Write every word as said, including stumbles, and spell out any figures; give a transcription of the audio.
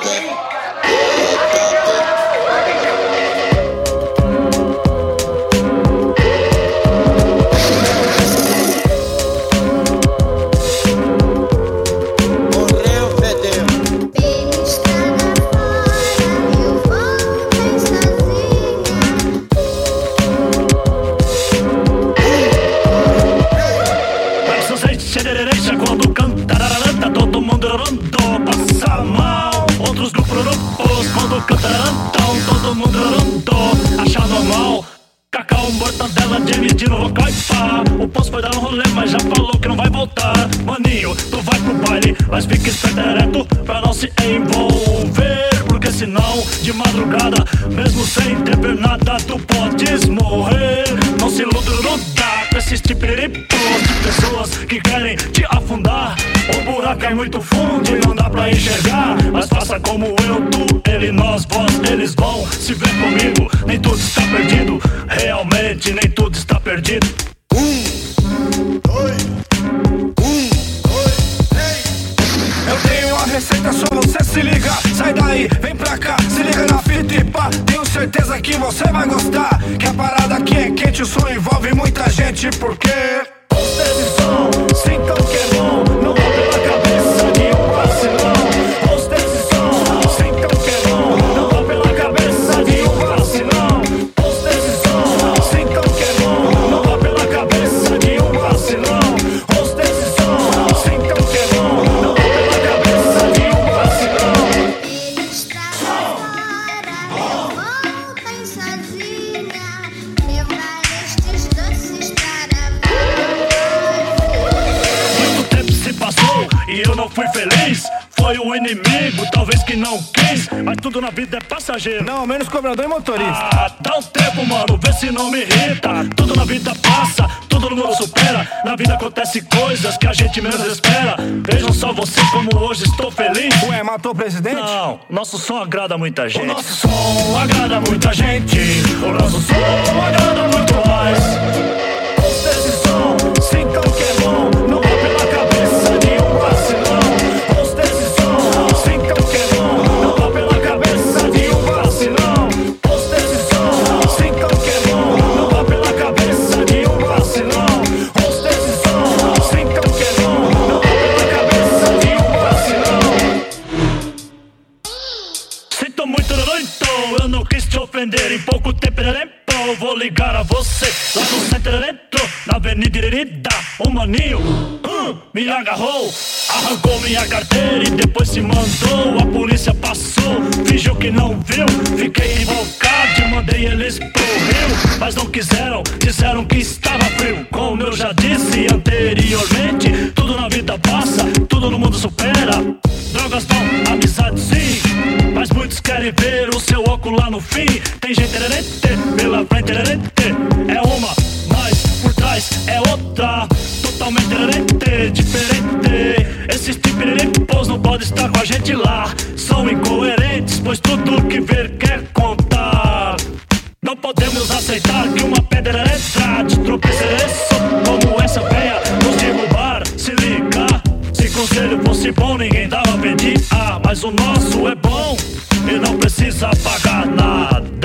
Quando canta, todo mundo rondou, passa mal. Outros grupos grupos, quando canta, todo mundo rondou, acha normal. Cacau, mortadela, James Dino, vocal e pá. O posto foi dar um rolê, mas já falou que não vai voltar. Maninho, tu vai pro baile, mas fica esperto ereto pra não se envolver. Porque senão, de madrugada, mesmo sem ter nada, tu podes morrer. Não se ludrudar com esses tipiripos de pessoas que querem te afundar. O buraco é muito fundo e não dá pra enxergar. Mas faça como eu, tu, ele, nós, vós, eles vão se ver comigo. Nem tudo está perdido, realmente nem tudo está perdido. Um, dois, um, dois, três. Eu tenho a receita, só você se liga. Sai daí, vem pra cá, se liga na fita e pá. Tenho certeza que você vai gostar. Que a parada aqui é quente, o som envolve muita gente. Porque vocês som, sintam que é bom. Não vá pela cabeça de um vacilão. Vocês som, sintam que é bom. Não vá pela cabeça de um vacilão. Vocês som, sintam que é bom. Não vá pela cabeça de um vacilão. Vocês som, sintam que é bom. Não vá pela cabeça de um vacilão. Ele está fora, eu volto sozinha. Levar estes doces para Muito tempo se passou e eu não fui feliz. Foi o inimigo, talvez que não quis. Mas tudo na vida é passageiro. não, menos cobrador e motorista. Ah, dá um tempo, mano, vê se não me irrita. Tudo na vida passa, tudo no mundo supera. Na vida acontece coisas que a gente menos espera. Vejam só você como hoje estou feliz. Ué, matou o presidente? Não, nosso som agrada muita gente. O nosso som agrada muita gente. O nosso som agrada muito mais. Ouça esse som, sintam que é bom. Não vá pela cabeça de um vacilão. Ouça esse som, sintam que é bom. Não vá pela cabeça de um vacilão. Ouça esse som, sintam que é bom. Não vá pela cabeça de um vacilão. Ouça esse som, sintam que é bom. Não vá pela cabeça de um vacilão. Sinto muito, então eu não quis te ofender. Em pouco tempo, eu vou ligar a você. Lá no centro dentro, na avenida Irida, o maninho hum, me agarrou, arrancou minha carteira e depois se mandou. A polícia passou, fingiu que não viu. Fiquei invocado e mandei eles pro rio. Mas não quiseram, disseram que estava frio. Como eu já disse anteriormente, tudo na vida passa, tudo no mundo supera. Drogas não, amizade sim, mas muitos querem ver o seu óculos lá no fim. Tem gente tererente, pela frente tererente, é uma, mas por trás é outra. Totalmente tererente, diferente. Esses tipiripos não podem estar com a gente lá. São incoerentes, pois tudo que ver quer contar. Não podemos aceitar que uma pedra entra de tropeço como essa venha nos derrubar. Se liga, se conselho fosse bom, ninguém dava pedir. Ah, mas o nosso é bom e não precisa pagar nada.